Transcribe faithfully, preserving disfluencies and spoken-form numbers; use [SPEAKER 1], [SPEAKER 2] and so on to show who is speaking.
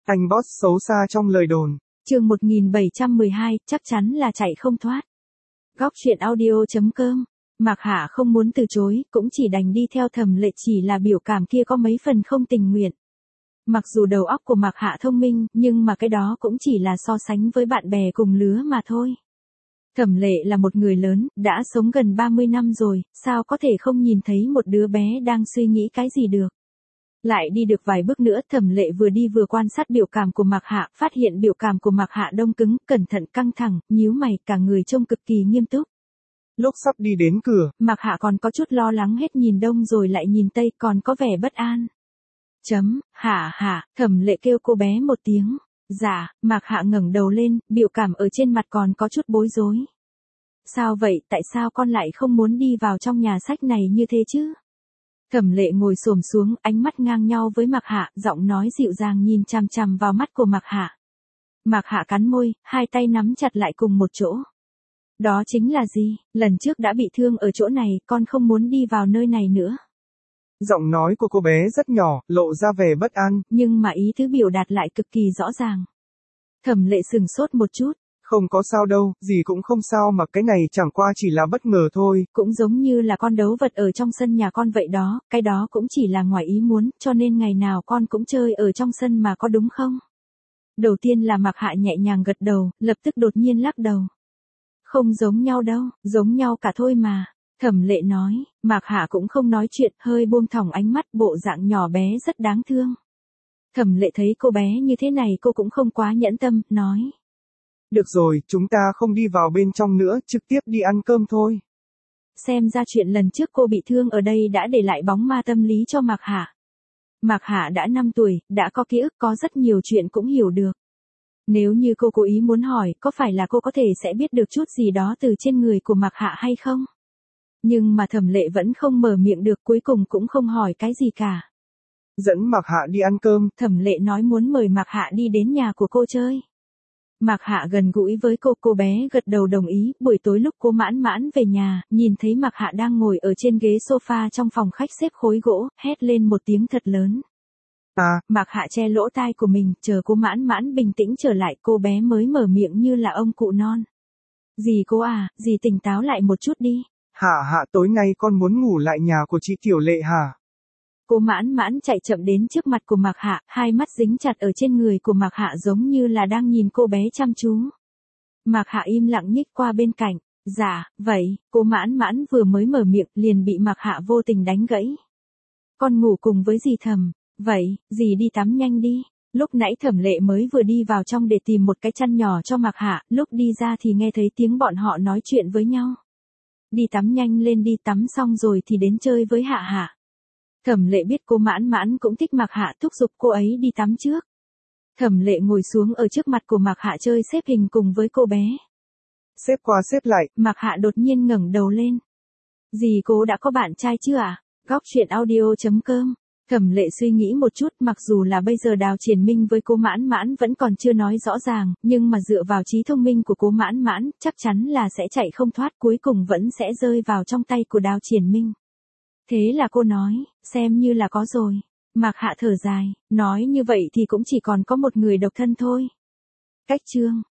[SPEAKER 1] Anh boss xấu xa trong lời đồn.
[SPEAKER 2] Chương một nghìn bảy trăm mười hai, chắc chắn là chạy không thoát. Góc truyện audio chấm com. Mạc Hạ không muốn từ chối, cũng chỉ đành đi theo Thẩm Lệ, chỉ là biểu cảm kia có mấy phần không tình nguyện. Mặc dù đầu óc của Mạc Hạ thông minh, nhưng mà cái đó cũng chỉ là so sánh với bạn bè cùng lứa mà thôi. Thẩm Lệ là một người lớn, đã sống gần ba mươi năm rồi, sao có thể không nhìn thấy một đứa bé đang suy nghĩ cái gì được. Lại đi được vài bước nữa, Thẩm Lệ vừa đi vừa quan sát biểu cảm của Mạc Hạ, phát hiện biểu cảm của Mạc Hạ đông cứng, cẩn thận căng thẳng, nhíu mày, cả người trông cực kỳ nghiêm túc.
[SPEAKER 1] Lúc sắp đi đến cửa,
[SPEAKER 2] Mạc Hạ còn có chút lo lắng, hết nhìn đông rồi lại nhìn tây, còn có vẻ bất an. Chấm, Hạ Hạ, Thẩm Lệ kêu cô bé một tiếng. Dạ, Mạc Hạ ngẩng đầu lên, biểu cảm ở trên mặt còn có chút bối rối. Sao vậy, tại sao con lại không muốn đi vào trong nhà sách này như thế chứ? Thẩm Lệ ngồi xổm xuống, ánh mắt ngang nhau với Mạc Hạ, giọng nói dịu dàng nhìn chằm chằm vào mắt của Mạc Hạ. Mạc Hạ cắn môi, hai tay nắm chặt lại cùng một chỗ. Đó chính là gì? Lần trước đã bị thương ở chỗ này, con không muốn đi vào nơi này nữa.
[SPEAKER 1] Giọng nói của cô bé rất nhỏ, lộ ra vẻ bất an.
[SPEAKER 2] Nhưng mà ý tứ biểu đạt lại cực kỳ rõ ràng. Thẩm Lệ sừng sốt một chút.
[SPEAKER 1] Không có sao đâu, gì cũng không sao mà cái này chẳng qua chỉ là bất ngờ thôi.
[SPEAKER 2] Cũng giống như là con đấu vật ở trong sân nhà con vậy đó, cái đó cũng chỉ là ngoài ý muốn, cho nên ngày nào con cũng chơi ở trong sân mà, có đúng không? Đầu tiên là Mạc Hạ nhẹ nhàng gật đầu, lập tức đột nhiên lắc đầu. Không giống nhau đâu, giống nhau cả thôi mà. Thẩm Lệ nói, Mạc Hạ cũng không nói chuyện, hơi buông thõng ánh mắt, bộ dạng nhỏ bé rất đáng thương. Thẩm Lệ thấy cô bé như thế này cô cũng không quá nhẫn tâm, nói.
[SPEAKER 1] Được rồi, chúng ta không đi vào bên trong nữa, trực tiếp đi ăn cơm thôi.
[SPEAKER 2] Xem ra chuyện lần trước cô bị thương ở đây đã để lại bóng ma tâm lý cho Mạc Hạ. Mạc Hạ đã năm tuổi, đã có ký ức, có rất nhiều chuyện cũng hiểu được. Nếu như cô cố ý muốn hỏi, có phải là cô có thể sẽ biết được chút gì đó từ trên người của Mạc Hạ hay không? Nhưng mà Thẩm Lệ vẫn không mở miệng được, cuối cùng cũng không hỏi cái gì cả.
[SPEAKER 1] Dẫn Mạc Hạ đi ăn cơm.
[SPEAKER 2] Thẩm Lệ nói muốn mời Mạc Hạ đi đến nhà của cô chơi. Mạc Hạ gần gũi với cô, cô bé gật đầu đồng ý. Buổi tối lúc cô Mãn Mãn về nhà, nhìn thấy Mạc Hạ đang ngồi ở trên ghế sofa trong phòng khách xếp khối gỗ, hét lên một tiếng thật lớn.
[SPEAKER 1] À,
[SPEAKER 2] Mạc Hạ che lỗ tai của mình, chờ cô Mãn Mãn bình tĩnh trở lại, cô bé mới mở miệng như là ông cụ non. Dì cô à, dì tỉnh táo lại một chút đi.
[SPEAKER 1] Hạ Hạ, tối nay con muốn ngủ lại nhà của chị Tiểu Lệ hả?
[SPEAKER 2] Cô Mãn Mãn chạy chậm đến trước mặt của Mạc Hạ, hai mắt dính chặt ở trên người của Mạc Hạ giống như là đang nhìn cô bé chăm chú. Mạc Hạ im lặng nhích qua bên cạnh. Dạ, vậy, cô Mãn Mãn vừa mới mở miệng liền bị Mạc Hạ vô tình đánh gãy. Con ngủ cùng với dì Thẩm. Vậy, dì đi tắm nhanh đi. Lúc nãy Thẩm Lệ mới vừa đi vào trong để tìm một cái chăn nhỏ cho Mạc Hạ, lúc đi ra thì nghe thấy tiếng bọn họ nói chuyện với nhau. Đi tắm nhanh lên đi, tắm xong rồi thì đến chơi với Hạ Hạ. Thẩm Lệ biết cô Mãn Mãn cũng thích Mạc Hạ, thúc giục cô ấy đi tắm trước. Thẩm Lệ ngồi xuống ở trước mặt của Mạc Hạ chơi xếp hình cùng với cô bé.
[SPEAKER 1] Xếp qua xếp lại.
[SPEAKER 2] Mạc Hạ đột nhiên ngẩng đầu lên. Dì cô đã có bạn trai chưa à? Góc truyện audio chấm com. Thẩm Lệ suy nghĩ một chút, mặc dù là bây giờ Đào Triển Minh với cô Mãn Mãn vẫn còn chưa nói rõ ràng, nhưng mà dựa vào trí thông minh của cô Mãn Mãn, chắc chắn là sẽ chạy không thoát, cuối cùng vẫn sẽ rơi vào trong tay của Đào Triển Minh. Thế là cô nói, xem như là có rồi. Mạc Hạ thở dài, nói như vậy thì cũng chỉ còn có một người độc thân thôi. Cách chương